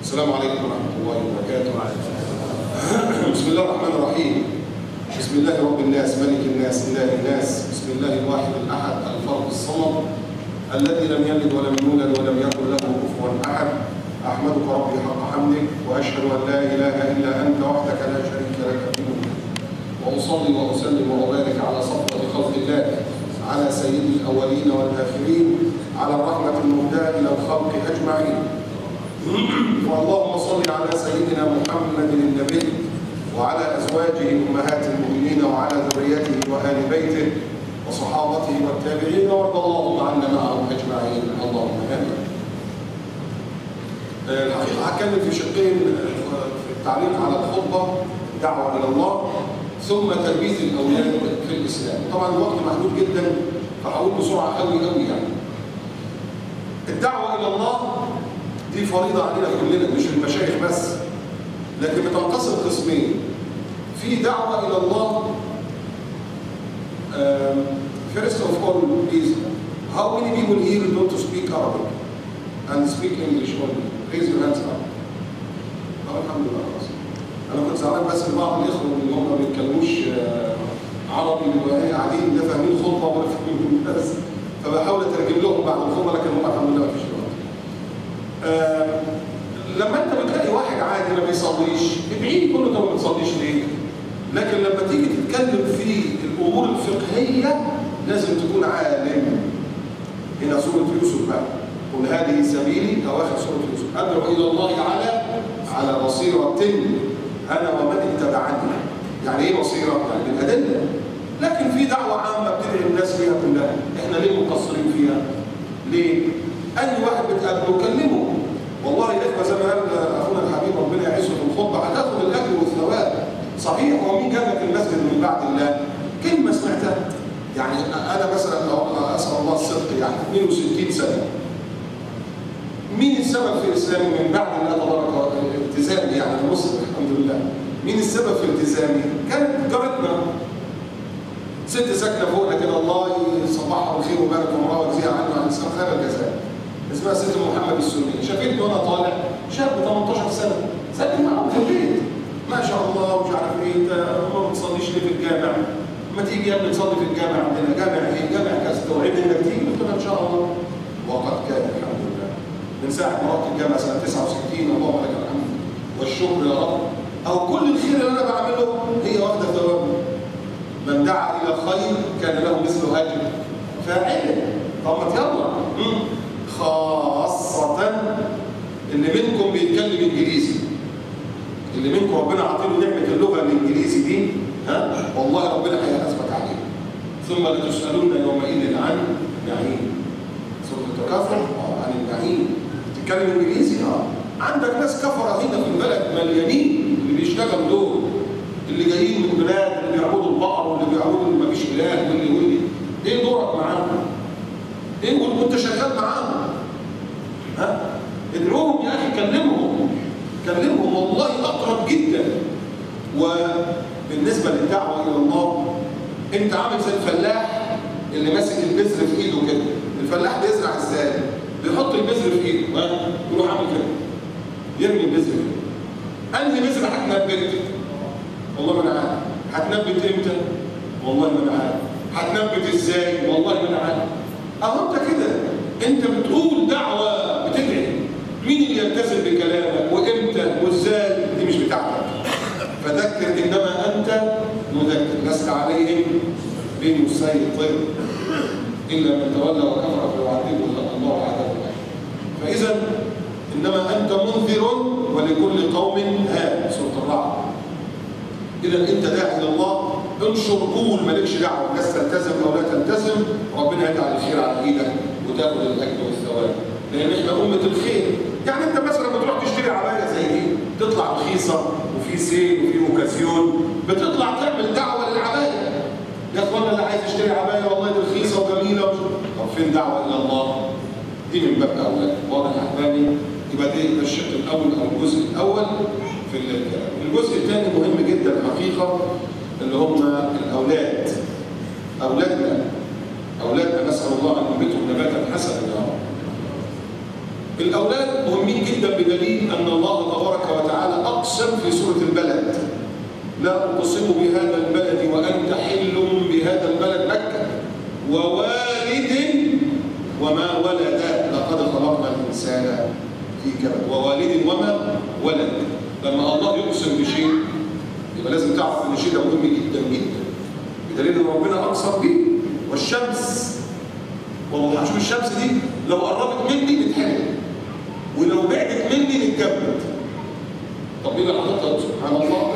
السلام عليكم ورحمة الله وبركاته. بسم الله الرحمن الرحيم. بسم الله رب الناس ملك الناس إله الناس. بسم الله الواحد الأحد الفرد الصمد الذي لم يلد ولم يولد ولم يكن له كفوا أحد. أحمدك ربي حق حمدك وأشهد أن لا إله إلا أنت وحدك لا شريك لك في ملكك. وأصلي وأسلم وأبارك على صفوة خلق الله، على سيد الأولين والآخرين، على الرحمة المهداة إلى الخلق أجمعين. اللهم صل على سيدنا محمد النبي وعلى أزواجه أمهات المؤمنين وعلى ذريته وآل بيته وصحابته والتابعين، وارض اللهم عنا معهم أجمعين اللهم آمين. الحقيقة هتكلم في شقين في التعليق على الخطبة: الدعوة إلى الله ثم تربية الأولاد في الإسلام. طبعا الوقت محدود جدا فهقول بسرعة قوي يعني. الدعوة إلى الله دي فريضة علينا كلنا، مش المشايخ بس، لكن بتنقسم قسمين. في دعوة إلى الله. First of all is how many people here don't speak Arabic and speak English only? Raise your hands up. الحمد لله. أنا كنت زعلان بس من بعض الإخوة اللي هم ما بيتكلموش عربي اللي قاعدين لا فاهمين خطبة ولا فاهمين درس، فبحاول أترجم لهم بعد الخطبة، لكن هم الحمد لله ما فيش وقت. لما أنت بتلاقي واحد عادي ما بيصليش ادعيه كله ده ما بتصليش ليه؟ لكن لما تيجي تتكلم في الأمور الفقهية لازم تكون عالم. هنا سورة يوسف بقى، قل هذه سبيلي، أواخر سورة يوسف، أدعو إلى الله على بصيرة أنا ومن اتبعني. يعني إيه بصيرة؟ يعني بالأدلة. لكن في دعوة عامة بتدعي الناس فيها كلها، إحنا ليه مقصرين فيها؟ ليه؟ أي واحد بتقابله كلمه. والله يا إخوة زي ما قال أخونا الحبيب ربنا يعزه في الخطبة، هتاخد الأجر والثواب. صحيح، هو مين جابك المسجد من بعد الله؟ كلمة سمعتها. يعني أنا مثلا أسأل الله الصدق، يعني 62 سنة. مين السبب في إسلامي من بعد الله تبارك التزامي؟ يعني المسلم الحمد لله. مين السبب في التزامي؟ كانت جارتنا ست ساكنة فوقنا كده، الله يصبحها بالخير ويبارك عمرها ويجزيها عنه عن الإسلام خير الجزاء. اسمها ست محمد السني. شافتني وأنا طالع شاب 18 سنة ساكن معاهم في البيت، ما شاء الله ومش عارف إيه، أنت ما بتصليش ليه في الجامع؟ ما تيجي يا ابني تصلي في الجامع عندنا. جامع إيه؟ جامع كذا. توعدني إنك تيجي؟ قلت له إن شاء الله. وقد كان الحمد لله. من ساعة ما رحت الجامعة سنة 69 اللهم لك الحمد والشكر يا رب. أو كل الخير اللي أنا بعمله هي واخدة ثواب. من دعا إلى خير كان له مثل أجر فاعله. طب ما يلا. خاصة اللي منكم بيتكلم إنجليزي، اللي منكم ربنا عاطيله نعمة اللغة الإنجليزي دي، والله ربنا هيحاسبك عليها. ثم لتسألن يومئذ عن النعيم. سورة التكاثر عن النعيم. تتكلم إنجليزي؟ عندك ناس كفرة هنا في البلد مليانين، اللي بيشتغلوا دول، اللي جايين من بلاد اللي بيعبدوا البقر واللي بيعبدوا اللي مفيش إله واللي إيه دورك معاهم؟ إيه وأنت شغال معاهم؟ ادعوهم يا أخي، كلمهم والله أقرب جدا. وبالنسبة للدعوة إلى الله، أنت عامل زي الفلاح اللي ماسك البذر في إيده كده. الفلاح بيزرع إزاي؟ بيحط البذر في إيده، يروح عامل كده، يرمي البذر كده. أنهي بذر هتنبت؟ والله ما أنا عارف. هتنبت إمتى؟ والله ما أنا عارف. هتنبت إزاي؟ والله ما أنا عارف. أهو أنت كده، أنت بتقول دعوة بتدعي، مين اللي يلتزم بكلامك وإمتى وإزاي؟ دي مش بتاعتك. فذكر إنما أنت مذكر، لست عليهم بمسيطر إلا من تولى وكفر فيعذبه الله عذابا. فإذا إنما أنت منذر ولكل قوم هاد، سورة الرعد. إذا أنت داعي إلى الله، انشر، قول، مالكش دعوة، الناس تلتزم أو لا تلتزم، ربنا يجعل الخير على إيدك وتاخد الأجر والثواب، لأن إحنا أمة الخير. يعني أنت مثلا بتروح تشتري عباية زي دي، تطلع رخيصة وفي سيل وفي أوكازيون، بتطلع تعمل دعوة للعباية. يا اخوانا اللي عايز يشتري عبايه والله دي رخيصه وجميله، طب فين دعوه الى الله؟ دي من باب اولى. واضح يا احبابي؟ يبقى ده الشق الاول او الجزء الاول في الكلام. الجزء الثاني مهم جدا الحقيقه، اللي هم الاولاد. اولادنا نسال الله ان ينبتهم نباتا حسنا يا رب. الأولاد مهمين جدا بدليل أن الله تبارك وتعالى أقسم في سورة البلد: لا أقسم بهذا البلد وأنت حل بهذا البلد مكة ووالد وما ولد لقد خلقنا الإنسان في كبد. ووالد وما ولد. لما الله يقسم بشيء يبقى لازم تعرف ان الشيء ده مهم جدا جدا، بدليل ان ربنا اقسم به. والشمس والله شوف الشمس دي لو قربت مني نتحرق، ولو بعدت مني نتجمد. طب ايه اللي حضرتك؟ سبحان الله.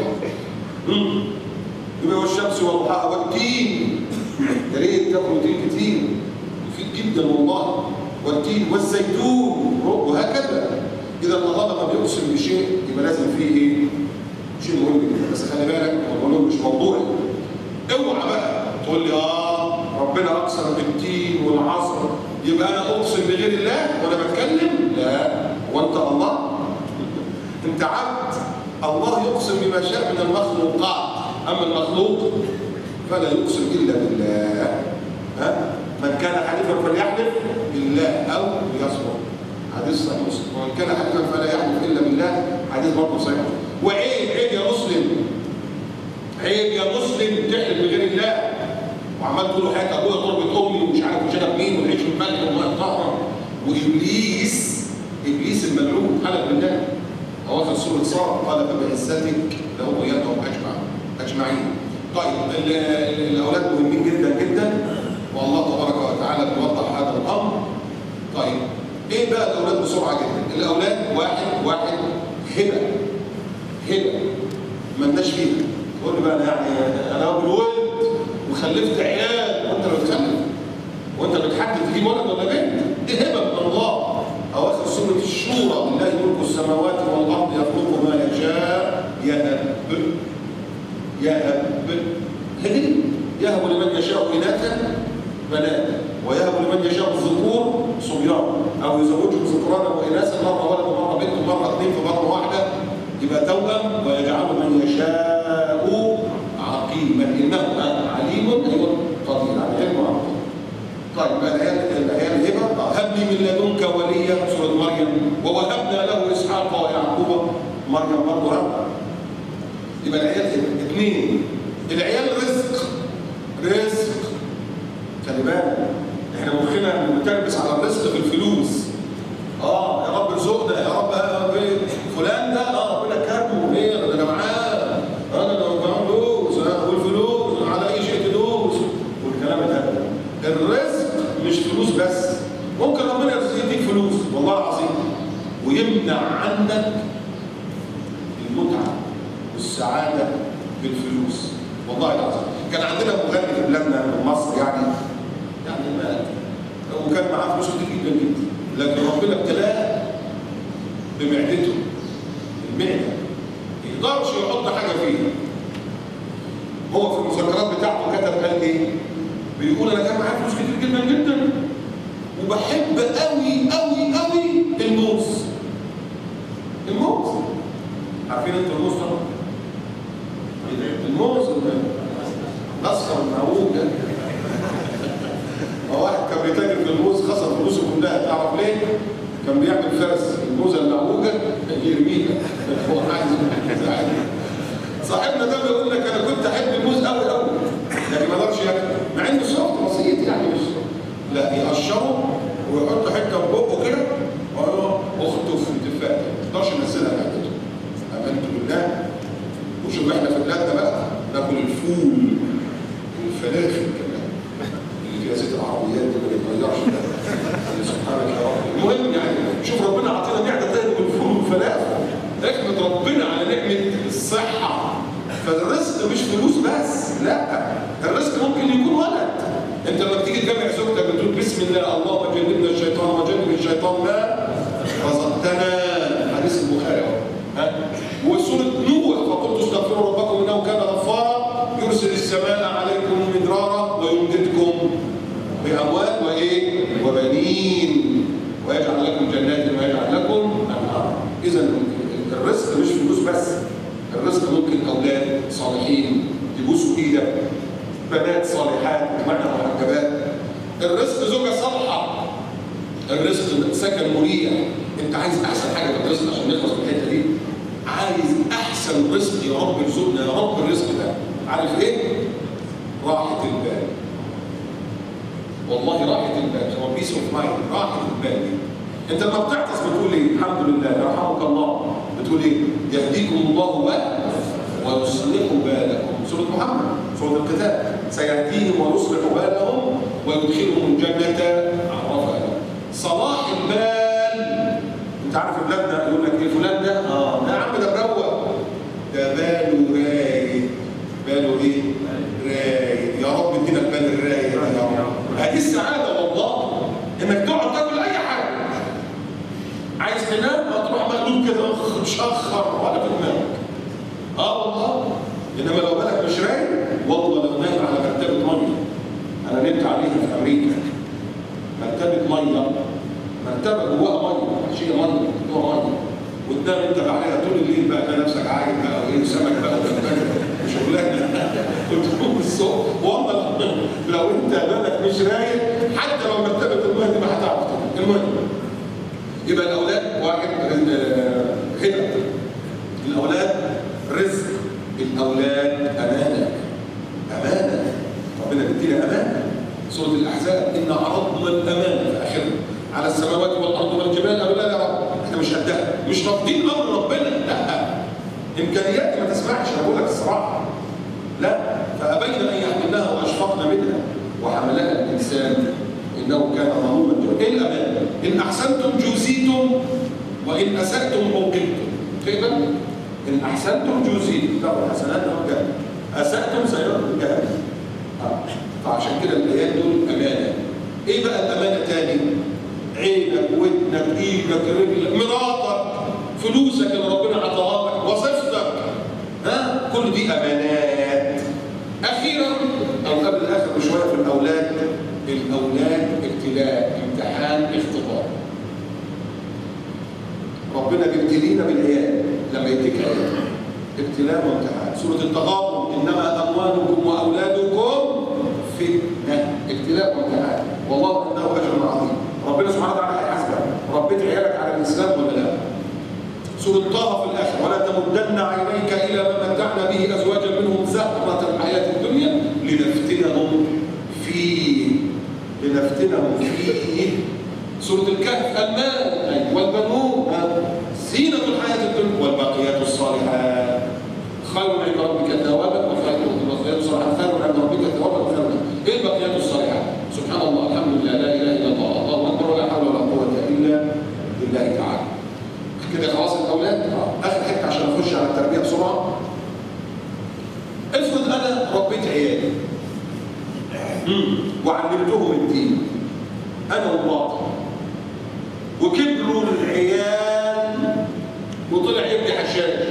يبقى والشمس وضحاها والتين، يا ريت تاكلوا تين كتير مفيد جدا والله، والتين والزيتون وهكذا. اذا الله لما بيقسم بشيء يبقى لازم فيه ايه؟ شيء مهم جدا. بس خلي بالك الموضوع مش موضوعي. اوعى بقى تقول لي ربنا اقسم بالتين والعصر يبقى انا اقسم بغير الله وانا بتكلم؟ لا، وانت الله؟ انت عبد. الله يقسم بما شاء من المخلوقات، اما المخلوق فلا يقسم الا بالله. من كان حليفا فليحلف بالله او ليصمت. حديث صحيح مسلم. ومن كان حليفا فلا يحلف الا بالله. حديث برضه صحيح. وعيب يا مسلم، عيب يا مسلم تحلف بغير الله وعمال تقول له حياه ابويا تربه امي ومش عارف وشرب مين والعيش والملح والماء الطاهره. وابليس الملعون حلف بالله. اواخر سوره صاد قال فبعزتك لاغوينهم اجمعين. طيب الاولاد مهمين جدا جدا والله تبارك وتعالى بيوضح هذا الامر. طيب ايه بقى الاولاد بسرعه جدا؟ الاولاد واحد هبه مالناش فيها. تقول لي بقى انا ابو الولد وخلفت عيال، وانت اللي بتخلف وانت اللي بتحدد تجيب ولد ولا بنت. دي هبه من الله. اواخر سوره الشورى: لله ملك السماوات والارض يخلق ما يشاء يهب لمن يشاء اناثا بنات ويهب لمن يشاء الذكور صبيان او يزوجهم ذكرانا واناثا، مره ولد ومره بنت ومره اثنين في مره واحده يبقى توأم، ويجعل من يشاء عقيما انه عليم قدير. على علم وعقيم. طيب الايات هبه: هب لي من لدنك وليا سوره مريم، ووهبنا له اسحاق ويعقوب. مريم برضه هب. يبقى الايات هبه. اثنين، العيال رزق. خلي بالك احنا مخنا متربس على الرزق في الفلوس. يا رب ارزقنا، يا رب فلان ده ربنا كرمه ايه انا معاه، انا لو معاه فلوس والفلوس على اي شيء تدوس والكلام ده. الرزق مش فلوس بس، ممكن ربنا يديك فلوس والله العظيم ويمنع عنك المتعه والسعاده بالفلوس والله العظيم. كان عندنا مغني في بلادنا في مصر يعني مات وكان معاه فلوس كتير جدا جدا، لكن ربنا ابتلاه بمعدته. المعده ما يقدرش يحط حاجه فيها. هو في المذكرات بتاعته كتب قال ايه؟ بيقول انا كان معايا فلوس كتير جدا جدا وبحب قوي قوي قوي الموز. عارفين انتوا الموز طبعا؟ الموز الاصفر المعوج ده. واحد كان بيتاجر في الموز خسر فلوسه كلها. تعرف ليه؟ كان بيعمل فرس الموزه المعوجه يرميها. هو عايز صاحبنا ده بيقول لك انا كنت احب الموز قوي قوي لكن ما اقدرش ياكله، مع انه سوفت بسيط يعني مش لا يقشره ويحط حته في بقه كده واخته في التفاح ما يقدرش ينزلها معدته. امنت بالله. وشوف احنا في بلادنا بقى ناكل الفول والفلافل كمان اللي فيها زيت العربيات دي ما بيتغيرش ده. سبحانك يا رب. المهم يعني شوف ربنا عطينا معده تاني بالفول والفلافل. احمد ربنا على نعمه الصحه. فالرزق مش فلوس بس، لا، الرزق ممكن يكون ولد. انت لما بتيجي تجمع زوجتك بتقول بسم الله اللهم جنبنا الشيطان وجنب الشيطان ما رزقتنا. حديث البخاري اهو. وسوره نوح: فقلت استغفروا ربكم انه كان غفارا يرسل السماء عليكم مدرارا ويمددكم باموال وبنين ويجعل لكم جنات ويجعل لكم انهارا. اذا الرزق مش فلوس بس، الرزق ممكن اولاد صالحين يبوسوا ايدك، بنات صالحات بمعنى محجبات، الرزق زوجه صالحه، الرزق سكن مريح، انت عايز احسن حاجه في الرزق عشان نخلص من الحته دي. عايز احسن رزق يا رب ارزقنا يا رب الرزق ده. عارف ايه؟ راحه البال. والله راحه البال هو بيس اوف مايند. راحه البال دي انت لما بتعطس بتقول ايه؟ الحمد لله يرحمك الله. بتقول ايه؟ يهديكم الله ويصلح بالكم. سوره محمد، سوره القتال. سيهديهم ويصلح بالهم ويدخلهم الجنه عرفها لهم. صلاح البال. انت عارف بلادنا يقول لك ايه فلان ده؟ يا عم ده مروق، ده باله رايق. باله ايه؟ رايق. يا رب ادينا البال الرايق يا رب. هذه السعاده والله، انك تقعد تاكل اي حاجه. عايز تنام هتروح مقلوب كده مشخر ولا في دماغك. والله. انما لو بالك مش رايق، والله لو نايم على مرتبه ميه. انا نمت عليها في امريكا. مرتبه ميه، مرتبه جواها ميه، شيء ميه جواها ميه. وتنام انت عليها طول الليل بقى تلاقي نفسك عايم بقى وايه سمك بقى شغلانه. وتقوم الصبح والله لو انت بالك مش رايق حتى لو مرتبه الميه دي ما هتعرف تنام. المهم يبقى الاولاد واحد هنا. الاولاد رزق. الاولاد امانه. امانه. ربنا بيدينا امانه. سوره الاحزاب ان عرضنا الامانه في اخرها على السماوات والارض والجبال. قالوا لا يا رب احنا مش قدها، مش رافضين امر ربنا. لا، امكانياتي ما تسمحش. انا بقول لك الصراحه. لا، فابين ان يحملناها واشفقنا منها وحملها الانسان انه كان ظلوما جهولا. ايه الامانه؟ ان احسنتم جوزيتم وان اساتم عوقبتم. كده ان احسنتم جوزيتم تاخذ حسنات وجنه، اساتم سيركم جهنم. فعشان كده الايات دول امانه. ايه بقى الامانه تاني؟ عينك، ودنك، ايدك، رجلك، مراتك، فلوسك اللي ربنا عطاها لك، وظيفتك، كل دي امانات. اخيرا او قبل الاخر بشويه في الاولاد. الاولاد ابتلاء، امتحان، اختبار. ربنا بيبتلينا بالعيال لما يديك عيال. ابتلاء وامتحان. سوره التغابن انما اموالكم واولادكم فتنه. ابتلاء وامتحان. والله انه اجر عظيم. ربنا سبحانه وتعالى هيحاسبك. ربيت عيالك على الاسلام ولا لا؟ سورة طه في الآخر ولا تمدن عينيك إلى ما متعنا به أزواجا منهم زهرة الحياة الدنيا لنفتنهم فيه. لنفتنهم فيه. سورة الكهف المال والبنون زينة الحياة الدنيا والباقيات الصالحات خير عند ربك ثوابا والباقيات الصالحات خير عند ربك ثوابا وخير. إيه الباقيات الصالحات؟ سبحان الله، الحمد لله، لا إله إلا الله، الله أكبر، ولا حول ولا قوة إلا بالله تعالى. كده خلاص الاولاد. اخر حته عشان اخش على التربيه بسرعه. افرض انا ربيت عيالي وعلمتهم الدين انا ومراتي، وكبروا العيال وطلع ابني حشاش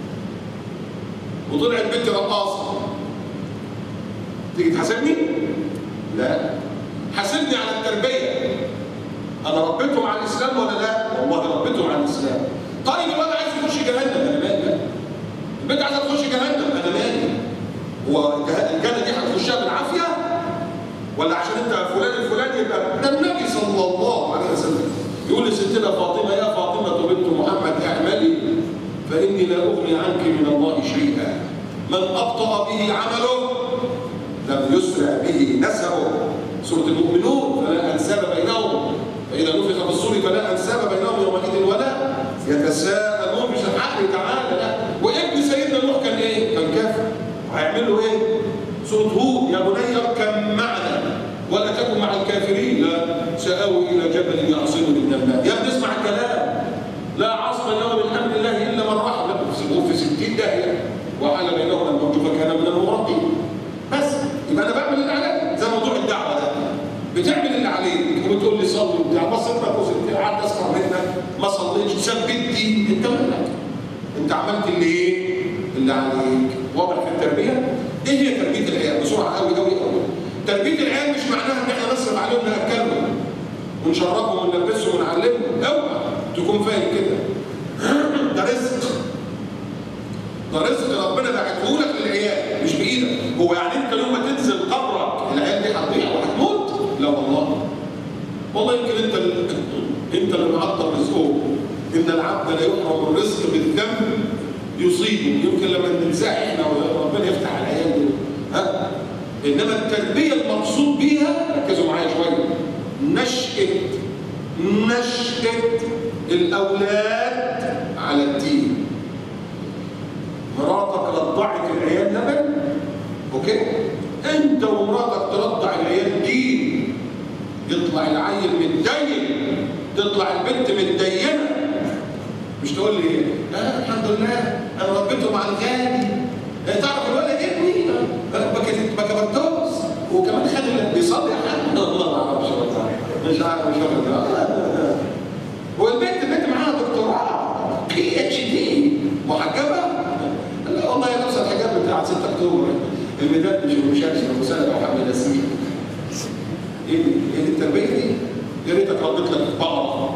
وطلعت بنتي رقاصه، تيجي تحاسبني؟ لا، حاسبني على التربيه. انا ربيتهم على الاسلام ولا لا؟ والله ربيتهم على الاسلام. طيب الولد عايز يخش جهنم، انا مالي؟ البنت عايزه تخش جهنم، انا مالي؟ هو الجنه دي هتخشها بالعافيه؟ ولا عشان انت فلان الفلاني يبقى ده النبي صلى الله عليه وسلم يقول لستنا فاطمه يا فاطمه بنت محمد اعملي فاني لا اغني عنك من الله شيئا. من ابطا به عمله لم يسرع به نسبه. سوره المؤمنون فلا انساب بينهم فإذا نفخ في الصور فلا أنساب بينهم يومئذ ولا يتساءلون. مش الحق تعالى لا. وابن سيدنا نوح كان إيه؟ كان كافر. هيعمل له إيه؟ سورة هود يا بني اركب معنا ولا تكن مع الكافرين. لا سآوي إلى جبل يعصمني من الماء. يا ابني اسمع الكلام. لا عصم اليوم من أمر الله إلا من رحم. سيبوه في 60 داهية وحال بينهما الموج فكان من المغرقين. بس يبقى أنا بعمل اللي عليا زي موضوع الدعوة ده. بتعمل اللي عليك وبتقول لي صلي وبتاع، بص انت قعدت اسمع منك ما صليتش ثبتني، انت مالك؟ انت عملت اللي ايه؟ اللي عليك. واضح في التربيه؟ ايه هي تربيه العيال؟ بسرعه قوي قوي قوي. تربيه العيال مش معناها ان احنا نصرف عليهم ناكلهم ونشربهم ونلبسهم ونعلمهم، اوعى تكون فاهم كده. ده رزق. ده رزق ربنا بعته لك للعيال مش بايدك. هو يعني انت يوم ما تنزل قبرك العيال دي هتضيع وهتموت؟ لا والله. والله يمكن انت انت اللي معطل رزقه. ان العبد لا يحرم الرزق بالذنب يصيبه. يمكن لما ننزح احنا وربنا يفتح على العيال دول. انما التربيه المقصود بيها، ركزوا معايا شويه، نشأة الاولاد على الدين. مراتك رضعت العيال لبن، اوكي؟ انت ومراتك ترضع العيال دين، يطلع العيل متدين، تطلع البنت متدينه. مش تقول لي الحمد لله انا ربيته مع الغالي، تعرف الولد ابني بكبرتوس وكمان خد بيصلي حد والله ما اعرفش والله، مش عارف والبنت معاها دكتوراه PhD محجبه. لا والله يا نفس الحجاب بتاع 6 اكتوبر، الميدان مش مساعد محمد ياسين. ايه دي التربيه دي؟ يا ريتك ربيت لك بقره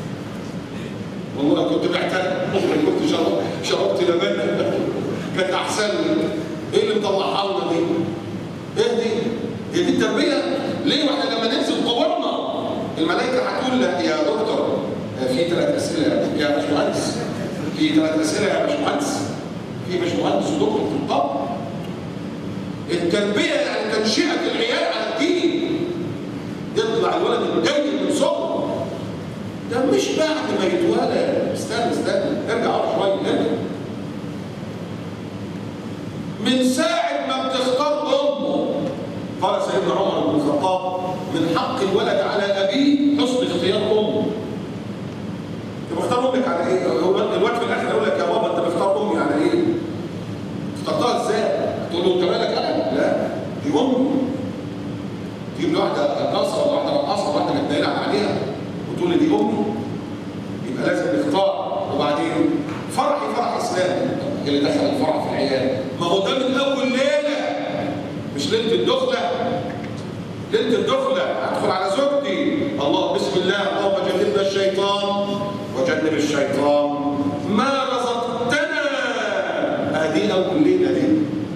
والله كنت بعتها، كنت شربت لبن كانت احسن لي. ايه اللي مطلعها لنا دي؟ ايه دي؟ هي دي التربيه؟ ليه واحنا لما ننزل قبورنا الملائكه هتقول لك يا دكتور في 3 اسئله يا باشمهندس، في 3 اسئله يا باشمهندس، في باشمهندس ودكتور في القبر. التربيه يعني تنشئه العيال على الدين، يطلع الولد متدين من صغره. ده مش بعد ما يتولد، استنى ارجع ورا شويه، ارجع. من ساعه ما بتختار امه، قال سيدنا عمر بن الخطاب من حق الولد على ابيه حسن اختيار امه. انت بختار امك على ايه؟ الوقت في الاخر يقول لك يا بابا انت بختار امي على ايه؟ اخترتها ازاي؟ تقول له انت مالك انا؟ لا دي امي. تجيب لي واحده قاصره ولا واحده رقاصه ولا واحده متدايله عليها وتقول لي دي امي؟ يبقى لازم نختار. وبعدين فرح اسلامي، اللي دخل الفرح في العيال، ما هو ده من اول ليله، مش ليله الدخله. ليله الدخله هدخل على زوجتي، الله بسم الله اللهم جنبنا الشيطان وجنب الشيطان ما رزقتنا. ادي اول ليله دي.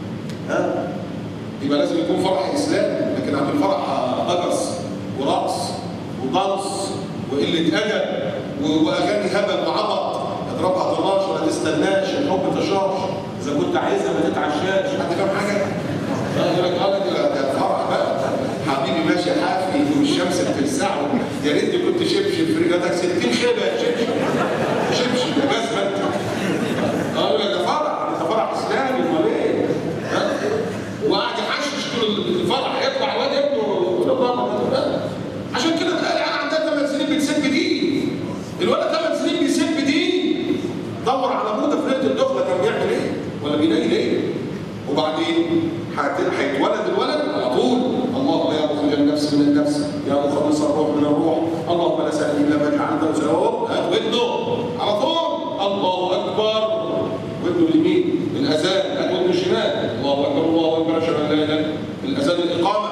يبقى لازم يكون فرح اسلامي، لكن عند الفرح هجس ورقص ودنس وقله ادب واغاني هبل وعبط، اضربها طناش ولا تستناش، الحب تشاش، اذا كنت عايزها ما تتعشاش. حد فاهم حاجه؟ يقول لك ده فرح بقى حبيبي ماشي حافي والشمس بتلسعه، يا ريت كنت شبشب في رجلك 60 خيبه يا شبشب يا جزمه انت. يقول لك ده فرح اسلامي امال ايه؟ وقاعد يحشش طول الفرح، يطلع الواد ابنه عشان كده تلاقي العيال عندها 8 سنين بتسب دين. الولد 8 سنين بيسب دين. دور على موضه في ليله الدخله كان بيعمل ايه؟ ولا بينادي ليه؟ وبعدين هيتولد الولد على طول اللهم يا مخرج النفس من النفس، يا مخلص الروح من الروح، اللهم لا سهل الا ما جعلته سهلا. هات ودنه على طول الله اكبر، ودنه اليمين الاذان، هات ودنه الشمال الله اكبر الله اكبر اشهد ان لا اله الا الله، الاذان الاقامه.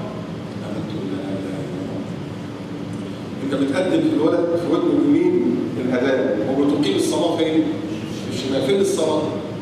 انت بتقدم في الولد في ودنه اليمين الاذان، وبتقيم الصلاه فين؟ في الشمال. فين الصلاه؟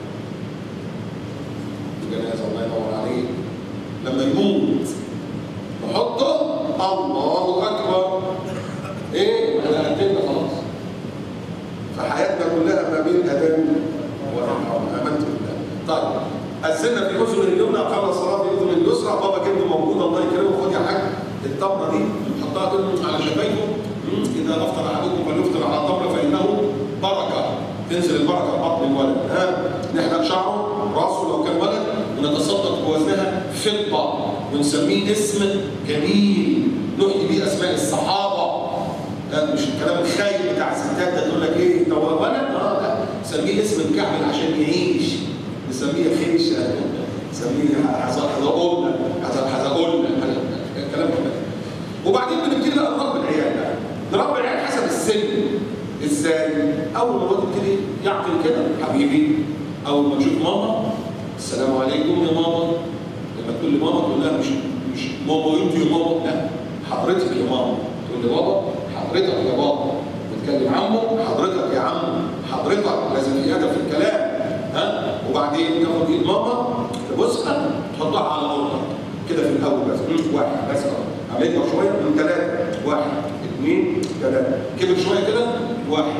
الجنازه الله ينور عليه. لما يموت نحطه الله اكبر. ايه؟ احنا قدمنا خلاص. فحياتنا كلها ما بين اذان ورحمه. امنت بالله. طيب اذنا في اذن اليمنى، قام الصلاه في اذن اليسرى، بابا جده موجود الله يكرمه، خد يا حاج التمره دي نحطها كده على شفايفه، اذا افطر احدكم فليفطر على تمره فانه بركه، تنزل البركه في بطن الولد. نحلق شعره راسه لو كان ولد، ونتصدق بوزنها فضه، ونسميه اسم جميل نحيي بيه اسماء الصحابه. مش الكلام الخايب بتاع الستات ده تقول لك ايه انت ولد؟ لا نسميه اسم الكعب عشان يعيش، نسميه خيشه، نسميه حزقولنا الكلام ده. وبعدين بنبتدي بقى نربي العيال بقى، نربي العيال حسب السن. ازاي؟ اول ما الواد يبتدي يعقل كده حبيبي، اول ما تشوف ماما السلام عليكم يا ماما، لما تقول لي ماما تقول لها مش ماما انت يا ماما، لا حضرتك يا ماما. تقول لي بابا حضرتك يا بابا. بتكلم عمه حضرتك يا عم، حضرتك لازم في ادب في الكلام. وبعدين تاخد ايد ماما تبوسها تحطها على عورتك كده في الاول بس. واحد بس، عملتها شويه من 3 1 2 ثلاثة، كبر شوية كده، واحد،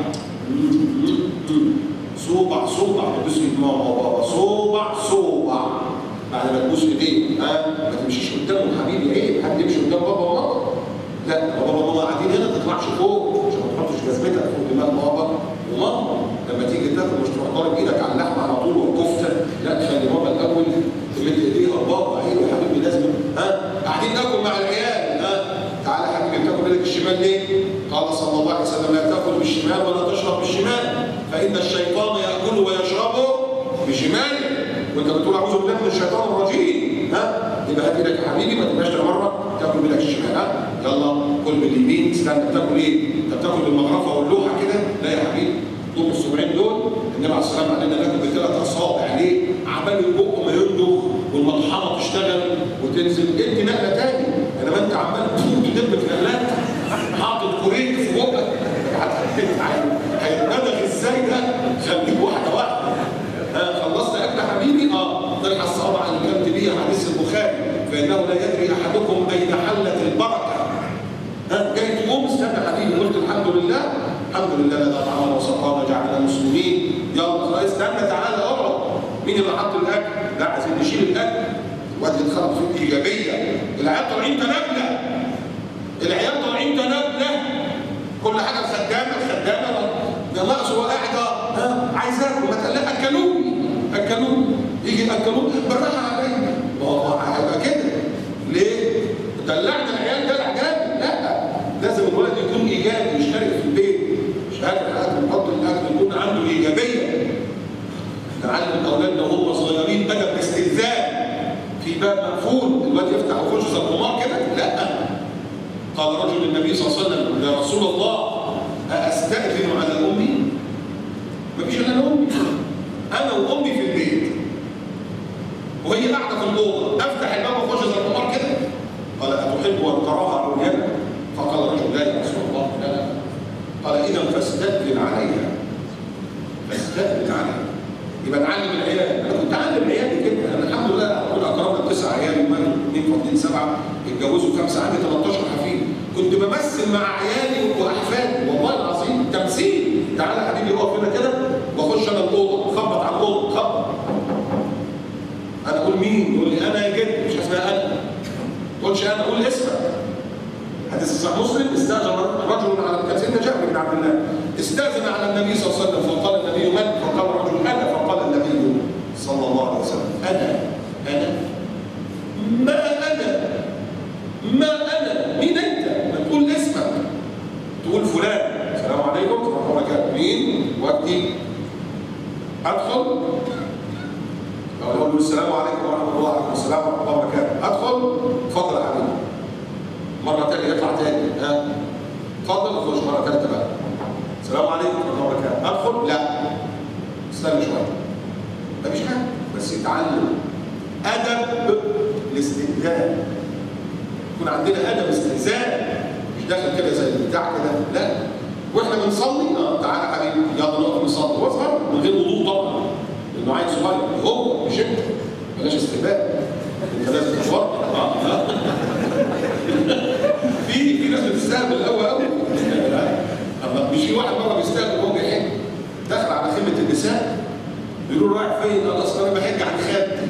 صوبع تبص ايد ماما وبابا، صوبع بعد ما تبوس ايديه، ما تمشيش قدامهم حبيبي، عيب حد يمشي قدام بابا وماما. لا، بابا وماما قاعدين هنا ما تطلعش فوق عشان ما تحطش جزمتك فوق دماغ بابا وماما. لما تيجي تاكل مش تروح ضارب ايدك على اللحمه على طول والكفته، لا خلي ماما الاول تمد ايديها لبابا، عيب يا حبيبي لازم قاعدين ناكل مع العيال، تعالى يا حبيبي تاكل ايدك الشمال ليه؟ قال صلى الله عليه وسلم لا تاكل بالشمال ولا تشرب بالشمال فان الشيطان ياكل ويشرب بشماله. وانت بتقول اعوذ بالله من الشيطان الرجيم، يبقى هات ايدك يا حبيبي، ما تبقاش مره تاكل بايدك الشمال، يلا كل باليمين. استنى بتاكل ايه؟ انت بتاكل بالمغرفه واللوحه كده؟ لا يا حبيبي، ضم الصبعين دول. النبي عليه الصلاه والسلام علمنا ناكل بثلاث اصابع ليه؟ عمال البق ما يندغ والمطحنه تشتغل وتنزل. ادي نقله تاني، انما انت عمال تدب في نقلات حاطط كوريك في بقك، هيتندغ ازاي ده؟ خليك واحده. خلصت اكل حبيبي؟ تلحى الصوابع اللي كانت بيها حديث البخاري فانه لا يدري احدكم اين حلت البركه. جاي تقوم استنى حبيبي، قلت الحمد لله الذي اطعمنا وسقانا جعلنا مسلمين. يلا استنى تعالى اقعد. مين اللي حط الاكل؟ لا عايزين نشيل الاكل. وادي اتخلق فيه ايجابيه. العيال طالعين تنابله، كل حاجه الخدامه ده ناقص هو قاعد عايز اكل، ما تقلق اكلوني يجي اكلوني بالراحه عليا. ما هو هيبقى كده ليه؟ دلعنا العيال دلع جامد. لا، لازم الولد يكون ايجابي، يشترك في البيت، مش هاكل الاكل نحط الاكل يكون عنده ايجابيه. نعلم اولادنا وهم صغيرين ادب الاستئذان. في باب مقفول الواد يفتح ويخش زي القمار كده؟ لا. قال رجل للنبي صلى الله عليه وسلم يا رسول الله أستأذن على أمي؟ مفيش إلا أنا وأمي في البيت وهي قاعدة في الأوضة، أفتح الباب وأخش زي القمار كده؟ قال أتحب أن تراها عريانا؟ فقال الرجل لا يا رسول الله لا. قال إذا فاستأذن عليها. يبقى نعلم العيال. أنا كنت أعلم عيالي كده، أنا الحمد لله ربنا أكرمنا 9 عيال، ومالي 2 فاضلين 7 اتجوزوا 5، عندي 13 حفيد. كنت بمثل مع عيالي واحفادي والله العظيم تمثيل. تعالى يا حبيبي اقف هنا كده واخش انا الاوضه، خبط على الاوضه، خبط. انا اقول مين؟ يقول لي انا يا جد، مش اسمها انا. ما تقولش انا، قول اسمك. حديث صحيح مسلم استاذن رجل على كان سيدنا جابر بن عبد الله استاذن على النبي صلى الله عليه وسلم فقال النبي من؟ فقال الرجل انا. فقال النبي صلى الله عليه وسلم انا ما انا مين انت؟ ما تقول اسمك، تقول فلان. السلام عليكم ورحمه الله وبركاته. مين؟ ودي ادخل اقول له السلام عليكم ورحمه الله. وعليكم السلام ورحمه الله وبركاته. ادخل اتفضل يا حبيبي. مره ثانيه يطلع ثاني اتفضل اخش مره ثالثه بقى. السلام عليكم ورحمه الله وبركاته. ادخل لا استنى شويه. مفيش حاجه بس يتعلم ادب الاستئذان. يكون عندنا ادب استئذان، مش داخل كده زي البتاع كده، لا. واحنا بنصلي تعالى حبيبي يلا نقف نصلي، واظهر من غير وضوء طبعا لانه عيل صغير، هو مش انت. بلاش استهبال، انت لازم تتوضا. في ناس بتستهبل قوي مش في واحد مره بيستهبل وهو بيحج دخل على خيمه النساء بيقولوا رايح فين؟ قال اصل انا بحج عن خالتي.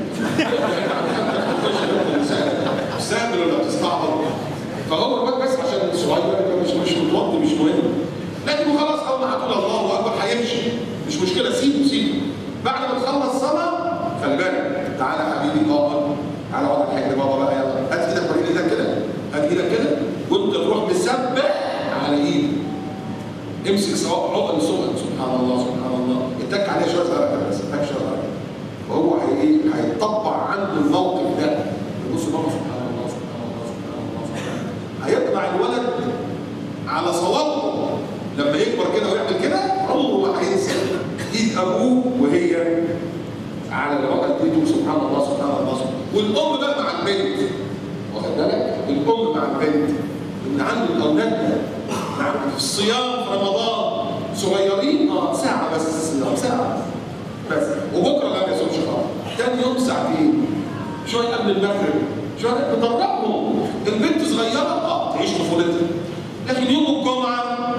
استهبل ولا بتستعبط؟ فهو الواد بس عشان صغير مش متوضي مش مهم، لكن خلاص اول ما هتقول الله اكبر هيمشي مش مشكله، سيبه. بعد ما تخلص صلاه خلي بالك، تعالى يا حبيبي اقعد، تعالى اقعد على الحجر بابا بقى، يلا هات ايدك وريني ايدك كده، هات ايدك كده وانت تروح مسبح على ايدك. امسك صوابع عقل سبحان الله سبحان الله، اتك عليها شويه صغيره كده بس، اتك شويه صغيره. وهو هيطبع عنده الموقف ده، يبص بابا سبحان الله سبحان الله سبحان الله سبحان الله. هيطبع الولد على صوابه لما يكبر كده ويعمل كده، عمره ما هينسى ايد ابوه وهي على العقل دي تقول سبحان الله سبحان الله سبحان الله. والام بقى مع البنت، واخد بالك؟ الام مع البنت ان عنده اولادنا في الصيام في رمضان صغيرين ساعه بس الصيام، ساعه بس، وبكره لا يصومش خالص، ثاني يوم ساعتين، شويه قبل المغرب، شويه بدربهم. البنت صغيره تعيش طفولتها، لكن يوم الجمعه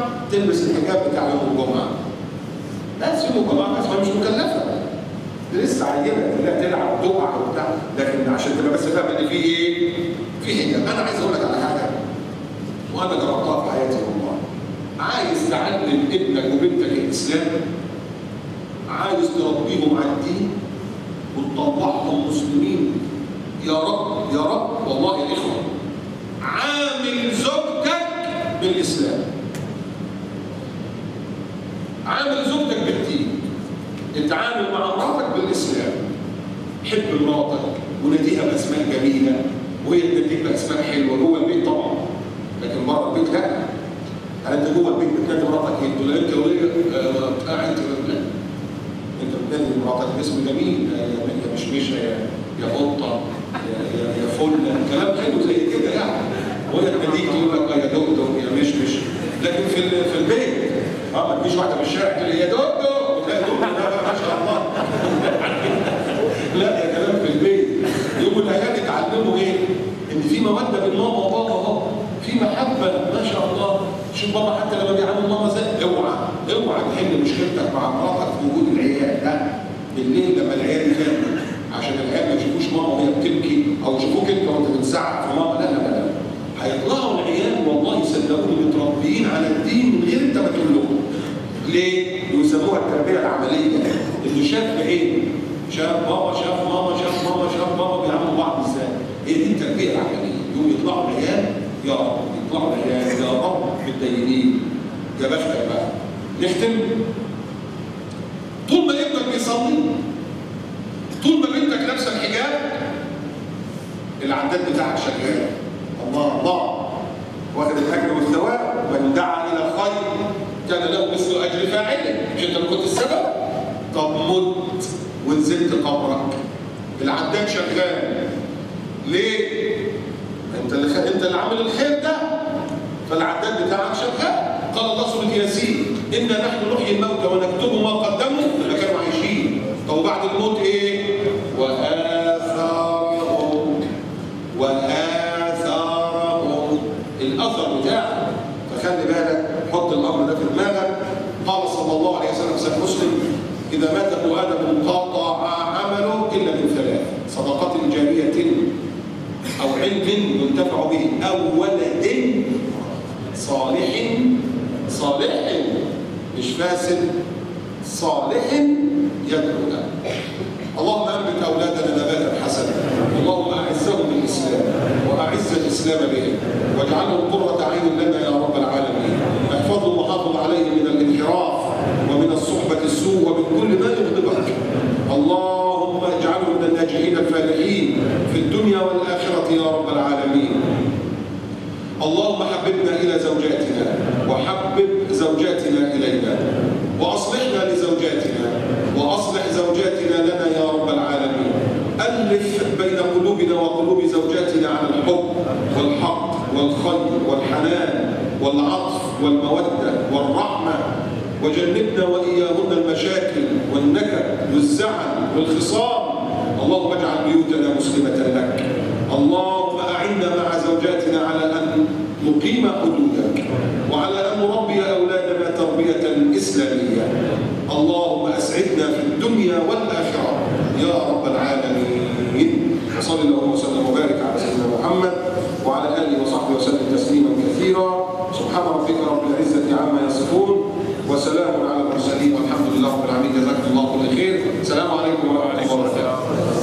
الحجاب بتاع يوم الجمعه. بس يوم الجمعه بس ما مش مكلفه. دي لسه عينه لا تلعب وتقع وبتاع، لكن عشان تبقى بس فاهم ان في ايه؟ في حجاب. انا عايز اقول لك على حاجه وانا جربتها في حياتي والله. عايز تعلم ابنك وبنتك الاسلام، عايز تربيهم على الدين وتطلعهم مسلمين، يا رب يا رب والله يا اخوه عامل زوجتك بالاسلام، عامل زوجتك بالدين، اتعامل مع مراتك بالاسلام، حب مراتك وناديها باسماء جميله وهي تناديك باسماء حلوه جوه البيت طبعا، لكن بره البيت لا. يعني انت جوه البيت بتنادي مراتك ايه؟ تقول لها انت وليه قاعد انت بتنادي مراتك باسم جميل، يا مشمشه يا قطه يا فله، كلام حلو زي كده يعني. وهي تناديك تقول لك يا دودو يا مشمش. لكن في البيت ما تجيش واحده في الشارع تقول لي يا دودو وتلاقي دودو ما شاء الله. لا يا كلام في البيت. يقوموا العيال يتعلموا ايه؟ ان في موده بين ماما وبابا اهو، في محبه ما شاء الله. شوف بابا حتى لما بيعامل ماما زي اوعى تحل مشكلتك مع مراتك في وجود العيال، لا. بالليل لما العيال يناموا عشان العيال ما يشوفوش ماما وهي بتبكي او يشوفوك انت وانت بتزعق في ماما، لا. هيطلعوا العيال والله صدقوني متربيين على الدين من غير انت ما تقول لهم. ليه؟ يسموها التربيه العمليه. اللي شاف بعينه، شاف بابا شاف ماما شاف ماما شاف بابا بيعاملوا بعض ازاي. هي دي التربيه العمليه. يوم يطلعوا العيال يا رب، يطلعوا العيال يا رب متدينين. يا بختك بقى. نختم. طول ما ابنك بيصلي، طول ما بنتك لابسه الحجاب، العداد بتاعك شغال. الله واخد الاجر والثواب. من دعا الى خير كان له مثل اجر فاعله. مش انت اللي كنت السبب؟ طب مت ونزلت قبرك، العداد شغال. ليه؟ انت اللي عامل الخير ده، فالعداد بتاعك شغال. قال الله سورة ياسين: إنا نحن نحيي الموتى ونكتب ما قدموا لما كانوا عايشين. طب وبعد الموت إيه؟ وآثارهم الأثر بتاعك. فخلي بالك، حط الأمر ده في دماغك. قال صلى الله عليه وسلم في صحيح مسلم: إذا مات ابن آدم انقطع عمله إلا من ثلاث: صدقة جارية أو علم ينتفع به أو ولد صالح مش فاسد، صالح يدعو له. اللهم انبت اولادنا نباتا حسنا، اللهم اعزهم بالاسلام واعز الاسلام بهم، واجعلهم قرة عين لنا يا رب العالمين. احفظهم وحافظ عليهم من الانحراف ومن الصحبة السوء ومن كل ما يغضبك. اللهم اجعلهم من الناجحين الفالحين في الدنيا والاخرة يا رب العالمين. اللهم حببنا إلى زوجاتنا وحبب زوجاتنا إلينا، وأصلحنا لزوجاتنا وأصلح زوجاتنا لنا يا رب العالمين. ألف بين قلوبنا وقلوب زوجاتنا على الحب والحق والخير والحنان والعطف والمودة والرحمة، وجنبنا وإياهن المشاكل والنكد والزعل والخصام. اللهم اجعل بيوتنا مسلمة لك. اللهم أعنا مع زوجاتنا على أن نقيم حدودك وعلى أن نربي أولادنا تربية إسلامية. اللهم أسعدنا في الدنيا والآخرة يا رب العالمين. وصلى اللهم وسلم وبارك على سيدنا محمد وعلى آله وصحبه وسلم تسليما كثيرا. سبحان ربك رب العزة عما يصفون وسلام على المرسلين والحمد لله رب العالمين. جزاكم الله كل خير. السلام عليكم ورحمة الله وبركاته.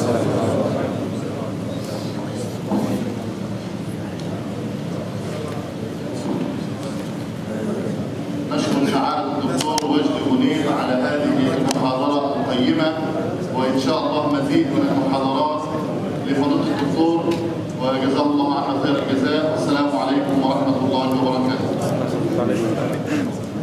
نشكر سعادة الدكتور وجدي منير على هذه المحاضرة القيمة، وإن شاء الله مزيد من المحاضرات لفضيلة الدكتور، وجزاه الله عنا خير الجزاء. والسلام عليكم ورحمة الله وبركاته.